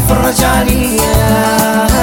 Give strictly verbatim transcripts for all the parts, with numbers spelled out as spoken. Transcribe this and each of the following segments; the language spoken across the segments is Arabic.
فرج عليا.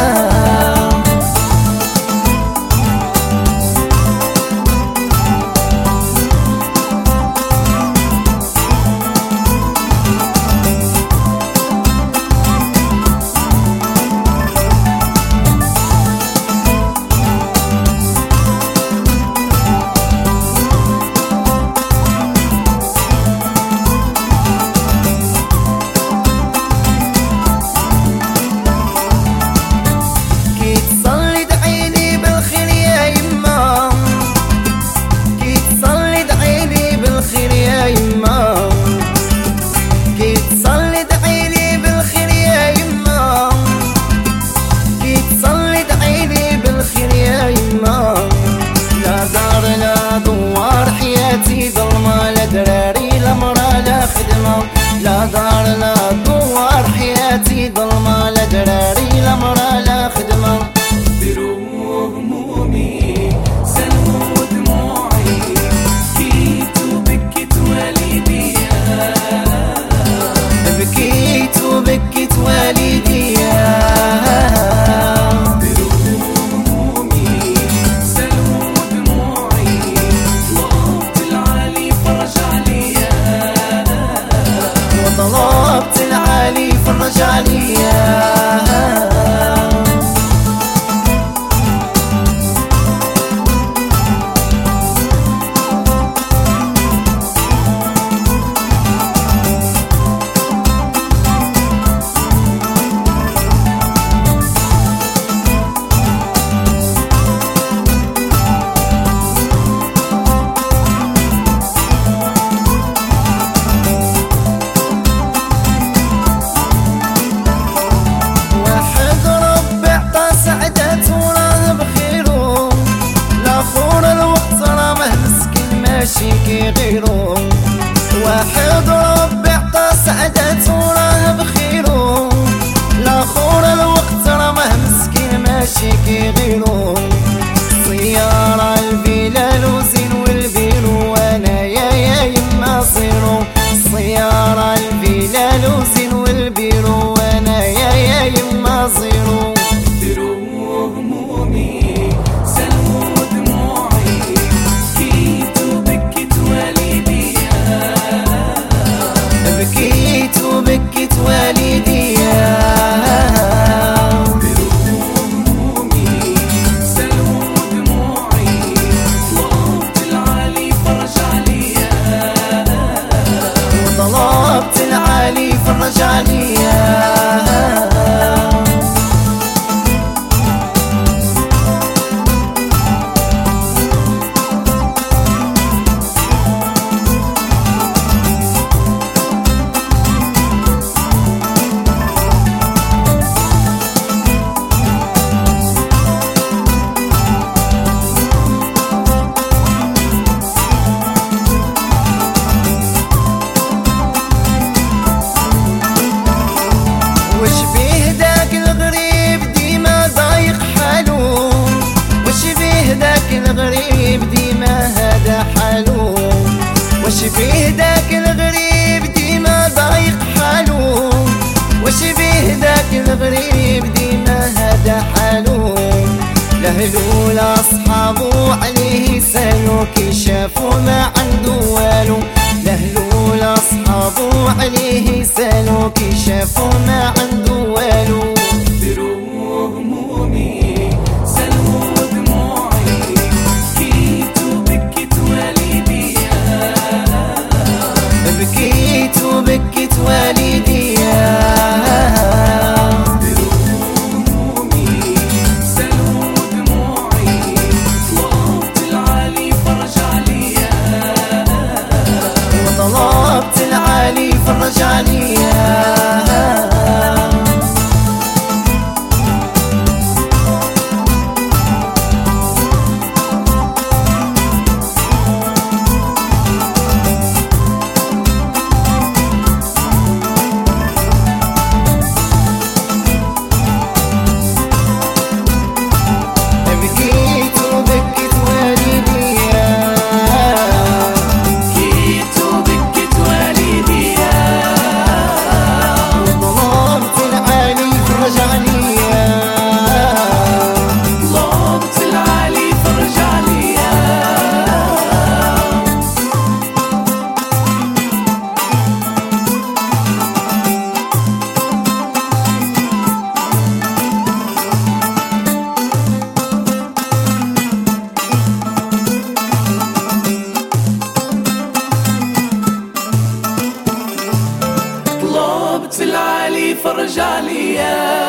لا دار لا دوار حياتي ظلمة، لا دراري لا مرا لا خدمة. دروب همومي سلوا دموعي، بكيت وبكيت والديا، بكيت وبكيت والديا. طلبت العالي فرج عليا. ماشي غيره واحد ربي عطا سعادة وراه بخيره، لاخور الوقت راه مسكين ماشي غيره. السيارة البلال وزين والبيرو وانا يا يا يما صيرو، السيارة البلال وزين والبيرو وانا يا يا يما صيرو. دروب همومي سلوا دموعي، بكيت وبكيت والديا، بكيت وبكيت والديا. طلبت العالي فرج عليا. وش بيه داك الغريب ديما ضايق حالو، وش بيه داك الغريب ديما هذا حالو، وش بيه داك الغريب ديما ضايق حالو، وش بيه داك الغريب ديما هذا حالو. لهلو لاصحابو عليه سالو كي شافو ما عنده والو، لهلو لاصحابو عليه سالو كي شافو ما عنده والو. دروب همومي سلوا دموعي، بكيت وبكيت والديا، بكيت وبكيت والديا. طلبت العالي فرج عليا. فرج عليا